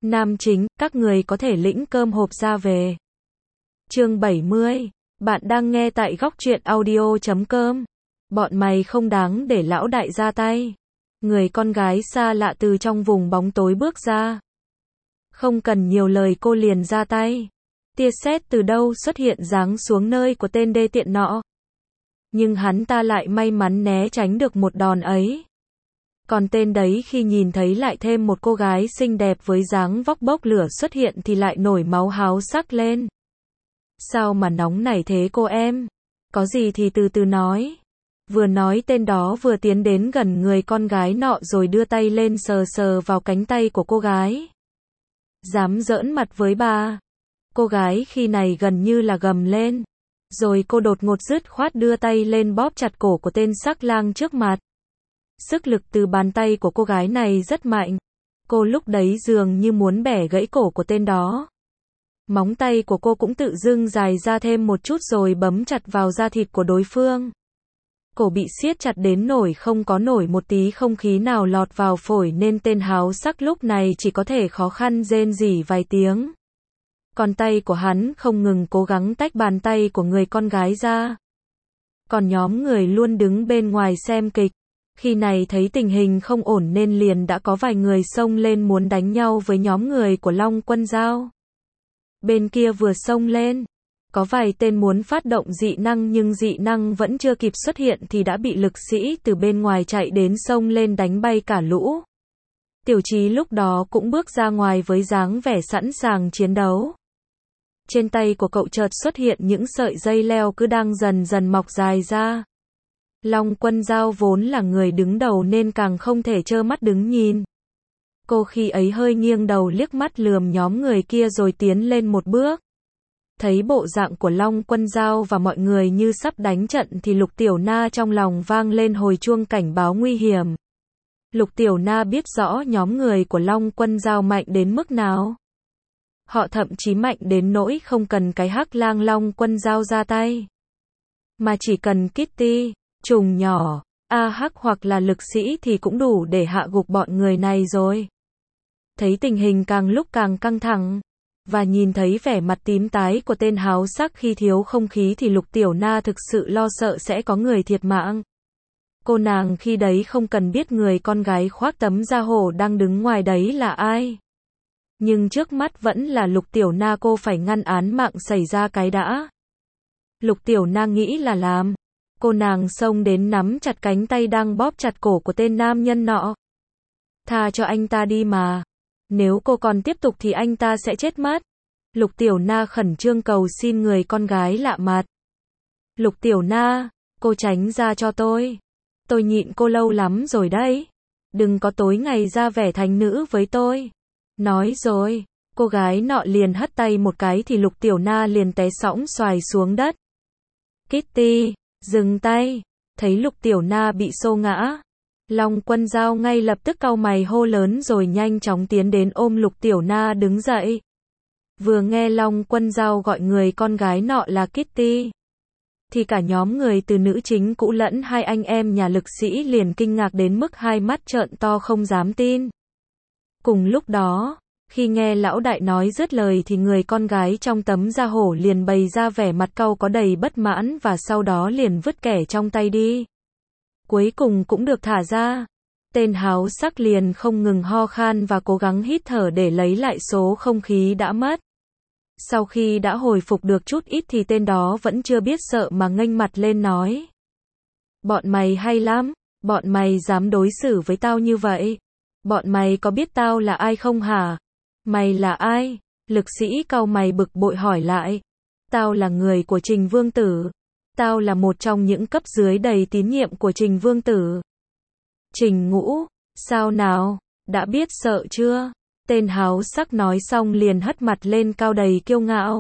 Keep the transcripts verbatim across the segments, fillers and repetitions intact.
Nam chính, các người có thể lĩnh cơm hộp ra về. Chương bảy mươi. Bạn đang nghe tại góc truyện audio chấm com. Bọn mày không đáng để lão đại ra tay. Người con gái xa lạ từ trong vùng bóng tối bước ra. Không cần nhiều lời cô liền ra tay. Tia sét từ đâu xuất hiện giáng xuống nơi của tên đê tiện nọ. Nhưng hắn ta lại may mắn né tránh được một đòn ấy. Còn tên đấy khi nhìn thấy lại thêm một cô gái xinh đẹp với dáng vóc bốc lửa xuất hiện thì lại nổi máu háo sắc lên. Sao mà nóng nảy thế cô em? Có gì thì từ từ nói. Vừa nói tên đó vừa tiến đến gần người con gái nọ rồi đưa tay lên sờ sờ vào cánh tay của cô gái. Dám giỡn mặt với bà. Cô gái khi này gần như là gầm lên. Rồi cô đột ngột dứt khoát đưa tay lên bóp chặt cổ của tên sắc lang trước mặt. Sức lực từ bàn tay của cô gái này rất mạnh. Cô lúc đấy dường như muốn bẻ gãy cổ của tên đó. Móng tay của cô cũng tự dưng dài ra thêm một chút rồi bấm chặt vào da thịt của đối phương. Cổ bị siết chặt đến nổi không có nổi một tí không khí nào lọt vào phổi nên tên háo sắc lúc này chỉ có thể khó khăn rên rỉ vài tiếng. Còn tay của hắn không ngừng cố gắng tách bàn tay của người con gái ra. Còn nhóm người luôn đứng bên ngoài xem kịch. Khi này thấy tình hình không ổn nên liền đã có vài người xông lên muốn đánh nhau với nhóm người của Long Quân Dao. Bên kia vừa xông lên, có vài tên muốn phát động dị năng nhưng dị năng vẫn chưa kịp xuất hiện thì đã bị lực sĩ từ bên ngoài chạy đến xông lên đánh bay cả lũ. Tiểu Chí lúc đó cũng bước ra ngoài với dáng vẻ sẵn sàng chiến đấu. Trên tay của cậu chợt xuất hiện những sợi dây leo cứ đang dần dần mọc dài ra. Long Quân Dao vốn là người đứng đầu nên càng không thể trơ mắt đứng nhìn. Cô khi ấy hơi nghiêng đầu liếc mắt lườm nhóm người kia rồi tiến lên một bước. Thấy bộ dạng của Long Quân Dao và mọi người như sắp đánh trận thì Lục Tiểu Na trong lòng vang lên hồi chuông cảnh báo nguy hiểm. Lục Tiểu Na biết rõ nhóm người của Long Quân Dao mạnh đến mức nào. Họ thậm chí mạnh đến nỗi không cần cái hắc lang Long Quân Dao ra tay. Mà chỉ cần Kitty, trùng nhỏ, A Hắc hoặc là lực sĩ thì cũng đủ để hạ gục bọn người này rồi. Thấy tình hình càng lúc càng căng thẳng, và nhìn thấy vẻ mặt tím tái của tên háo sắc khi thiếu không khí thì Lục Tiểu Na thực sự lo sợ sẽ có người thiệt mạng. Cô nàng khi đấy không cần biết người con gái khoác tấm da hổ đang đứng ngoài đấy là ai. Nhưng trước mắt vẫn là Lục Tiểu Na, cô phải ngăn án mạng xảy ra cái đã. Lục Tiểu Na nghĩ là làm. Cô nàng xông đến nắm chặt cánh tay đang bóp chặt cổ của tên nam nhân nọ. Tha cho anh ta đi mà. Nếu cô còn tiếp tục thì anh ta sẽ chết mất. Lục Tiểu Na khẩn trương cầu xin người con gái lạ mặt. Lục Tiểu Na, cô tránh ra cho tôi. Tôi nhịn cô lâu lắm rồi đấy. Đừng có tối ngày ra vẻ thành nữ với tôi. Nói rồi, cô gái nọ liền hất tay một cái thì Lục Tiểu Na liền té sõng xoài xuống đất. Kitty, dừng tay. Thấy Lục Tiểu Na bị xô ngã, Long Quân Dao ngay lập tức cau mày hô lớn rồi nhanh chóng tiến đến ôm Lục Tiểu Na đứng dậy. Vừa nghe Long Quân Dao gọi người con gái nọ là Kitty, thì cả nhóm người từ nữ chính cũ lẫn hai anh em nhà lực sĩ liền kinh ngạc đến mức hai mắt trợn to không dám tin. Cùng lúc đó, khi nghe lão đại nói dứt lời thì người con gái trong tấm da hổ liền bày ra vẻ mặt cau có đầy bất mãn và sau đó liền vứt kẻ trong tay đi. Cuối cùng cũng được thả ra. Tên háo sắc liền không ngừng ho khan và cố gắng hít thở để lấy lại số không khí đã mất. Sau khi đã hồi phục được chút ít thì tên đó vẫn chưa biết sợ mà nghênh mặt lên nói. Bọn mày hay lắm, bọn mày dám đối xử với tao như vậy. Bọn mày có biết tao là ai không hả? Mày là ai? Lực sĩ cau mày bực bội hỏi lại. Tao là người của Trình Vương Tử. Tao là một trong những cấp dưới đầy tín nhiệm của Trình Vương Tử. Trình Ngũ, sao nào? Đã biết sợ chưa? Tên háo sắc nói xong liền hất mặt lên cao đầy kiêu ngạo.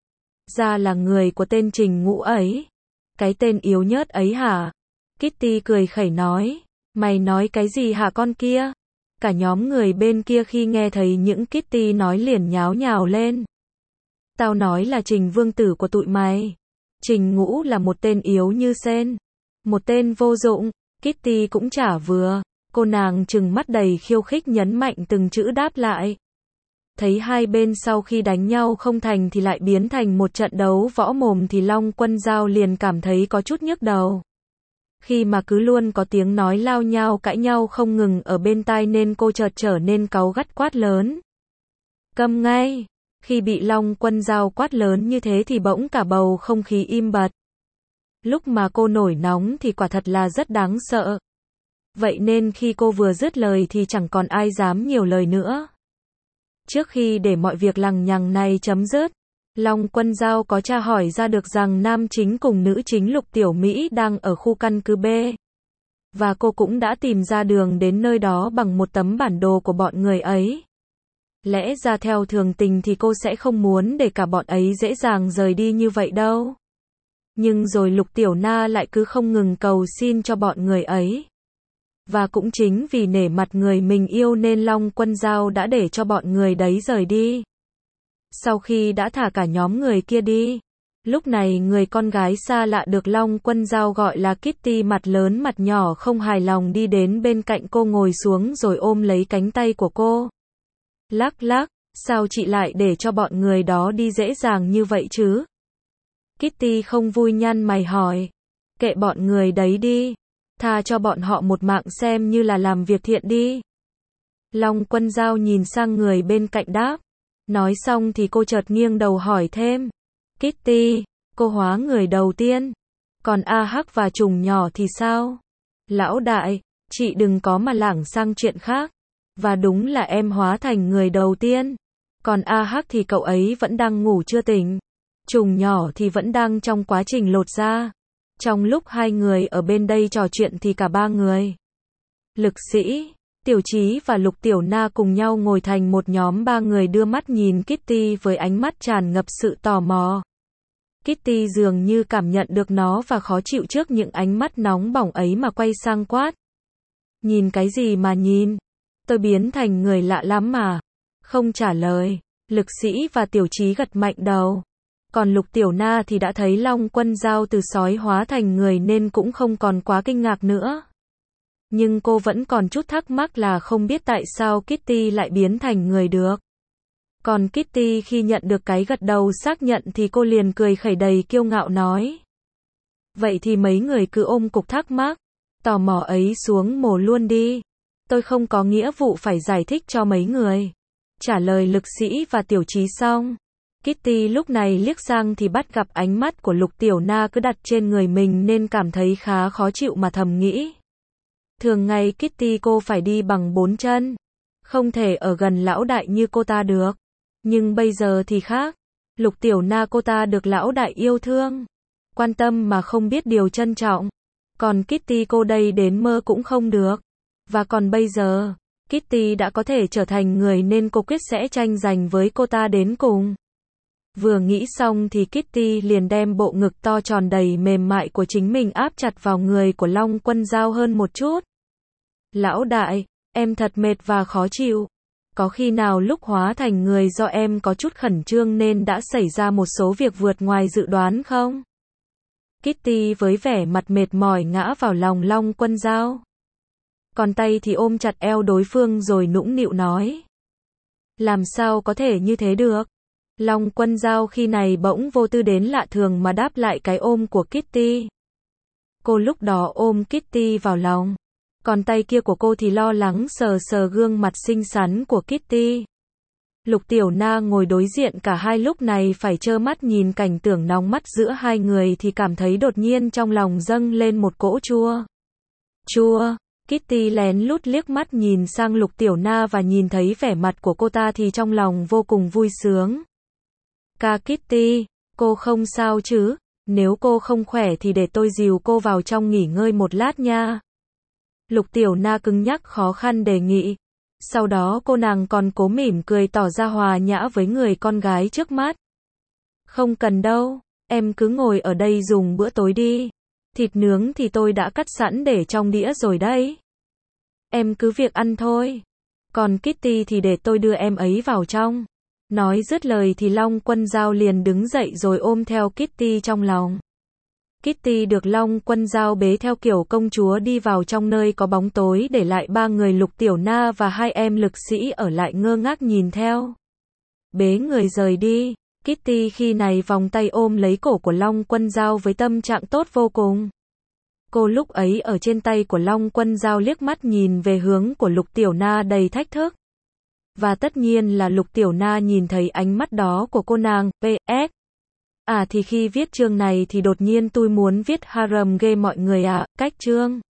Ra là người của tên Trình Ngũ ấy. Cái tên yếu nhớt ấy hả? Kitty cười khẩy nói. Mày nói cái gì hả con kia? Cả nhóm người bên kia khi nghe thấy những Kitty nói liền nháo nhào lên. Tao nói là Trình Vương Tử của tụi mày. Trình Ngũ là một tên yếu như sên. Một tên vô dụng. Kitty cũng chả vừa. Cô nàng trừng mắt đầy khiêu khích nhấn mạnh từng chữ đáp lại. Thấy hai bên sau khi đánh nhau không thành thì lại biến thành một trận đấu võ mồm thì Long Quân Dao liền cảm thấy có chút nhức đầu. Khi mà cứ luôn có tiếng nói lao nhao cãi nhau không ngừng ở bên tai nên cô chợt trở nên cáu gắt quát lớn. Câm ngay! Khi bị Long Quân Dao quát lớn như thế thì bỗng cả bầu không khí im bặt. Lúc mà cô nổi nóng thì quả thật là rất đáng sợ. Vậy nên khi cô vừa dứt lời thì chẳng còn ai dám nhiều lời nữa. Trước khi để mọi việc lằng nhằng này chấm dứt, Long Quân Dao có tra hỏi ra được rằng nam chính cùng nữ chính Lục Tiểu Mỹ đang ở khu căn cứ B. Và cô cũng đã tìm ra đường đến nơi đó bằng một tấm bản đồ của bọn người ấy. Lẽ ra theo thường tình thì cô sẽ không muốn để cả bọn ấy dễ dàng rời đi như vậy đâu. Nhưng rồi Lục Tiểu Na lại cứ không ngừng cầu xin cho bọn người ấy. Và cũng chính vì nể mặt người mình yêu nên Long Quân Dao đã để cho bọn người đấy rời đi. Sau khi đã thả cả nhóm người kia đi, lúc này người con gái xa lạ được Long Quân Dao gọi là Kitty mặt lớn mặt nhỏ không hài lòng đi đến bên cạnh cô ngồi xuống rồi ôm lấy cánh tay của cô. Lắc lắc, sao chị lại để cho bọn người đó đi dễ dàng như vậy chứ? Kitty không vui nhăn mày hỏi. Kệ bọn người đấy đi. Tha cho bọn họ một mạng xem như là làm việc thiện đi. Long Quân Dao nhìn sang người bên cạnh đáp. Nói xong thì cô chợt nghiêng đầu hỏi thêm. Kitty, cô hóa người đầu tiên. Còn A Hắc và trùng nhỏ thì sao? Lão đại, chị đừng có mà lảng sang chuyện khác. Và đúng là em hóa thành người đầu tiên. Còn A Hắc thì cậu ấy vẫn đang ngủ chưa tỉnh. Trùng nhỏ thì vẫn đang trong quá trình lột da. Trong lúc hai người ở bên đây trò chuyện thì cả ba người, Lực Sĩ, Tiểu Chí và Lục Tiểu Na cùng nhau ngồi thành một nhóm ba người đưa mắt nhìn Kitty với ánh mắt tràn ngập sự tò mò. Kitty dường như cảm nhận được nó và khó chịu trước những ánh mắt nóng bỏng ấy mà quay sang quát. Nhìn cái gì mà nhìn? Tôi biến thành người lạ lắm mà. Không trả lời. Lực Sĩ và Tiểu Chí gật mạnh đầu. Còn Lục Tiểu Na thì đã thấy Long Quân Dao từ sói hóa thành người nên cũng không còn quá kinh ngạc nữa. Nhưng cô vẫn còn chút thắc mắc là không biết tại sao Kitty lại biến thành người được. Còn Kitty khi nhận được cái gật đầu xác nhận thì cô liền cười khẩy đầy kiêu ngạo nói. Vậy thì mấy người cứ ôm cục thắc mắc, tò mò ấy xuống mồ luôn đi. Tôi không có nghĩa vụ phải giải thích cho mấy người. Trả lời Lực Sĩ và Tiểu Chí xong. Kitty lúc này liếc sang thì bắt gặp ánh mắt của Lục Tiểu Na cứ đặt trên người mình nên cảm thấy khá khó chịu mà thầm nghĩ. Thường ngày Kitty cô phải đi bằng bốn chân. Không thể ở gần lão đại như cô ta được. Nhưng bây giờ thì khác. Lục Tiểu Na cô ta được lão đại yêu thương. Quan tâm mà không biết điều trân trọng. Còn Kitty cô đây đến mơ cũng không được. Và còn bây giờ, Kitty đã có thể trở thành người nên cô quyết sẽ tranh giành với cô ta đến cùng. Vừa nghĩ xong thì Kitty liền đem bộ ngực to tròn đầy mềm mại của chính mình áp chặt vào người của Long Quân Dao hơn một chút. Lão đại, em thật mệt và khó chịu. Có khi nào lúc hóa thành người do em có chút khẩn trương nên đã xảy ra một số việc vượt ngoài dự đoán không? Kitty với vẻ mặt mệt mỏi ngã vào lòng Long Quân Dao. Còn tay thì ôm chặt eo đối phương rồi nũng nịu nói. Làm sao có thể như thế được? Long Quân Dao khi này bỗng vô tư đến lạ thường mà đáp lại cái ôm của Kitty. Cô lúc đó ôm Kitty vào lòng. Còn tay kia của cô thì lo lắng sờ sờ gương mặt xinh xắn của Kitty. Lục Tiểu Na ngồi đối diện cả hai lúc này phải trơ mắt nhìn cảnh tượng nóng mắt giữa hai người thì cảm thấy đột nhiên trong lòng dâng lên một cỗ chua. Chua. Kitty lén lút liếc mắt nhìn sang Lục Tiểu Na và nhìn thấy vẻ mặt của cô ta thì trong lòng vô cùng vui sướng. Ca Kitty, cô không sao chứ? Nếu cô không khỏe thì để tôi dìu cô vào trong nghỉ ngơi một lát nha. Lục Tiểu Na cứng nhắc khó khăn đề nghị. Sau đó cô nàng còn cố mỉm cười tỏ ra hòa nhã với người con gái trước mắt. Không cần đâu, em cứ ngồi ở đây dùng bữa tối đi. Thịt nướng thì tôi đã cắt sẵn để trong đĩa rồi đấy. Em cứ việc ăn thôi. Còn Kitty thì để tôi đưa em ấy vào trong. Nói dứt lời thì Long Quân Dao liền đứng dậy rồi ôm theo Kitty trong lòng. Kitty được Long Quân Dao bế theo kiểu công chúa đi vào trong nơi có bóng tối để lại ba người Lục Tiểu Na và hai em Lực Sĩ ở lại ngơ ngác nhìn theo. bế người rời đi. Kitty khi này vòng tay ôm lấy cổ của Long Quân Dao với tâm trạng tốt vô cùng. Cô lúc ấy ở trên tay của Long Quân Dao liếc mắt nhìn về hướng của Lục Tiểu Na đầy thách thức. Và tất nhiên là Lục Tiểu Na nhìn thấy ánh mắt đó của cô nàng, pê ét. À thì khi viết chương này thì đột nhiên tôi muốn viết harem gay mọi người ạ, cách chương.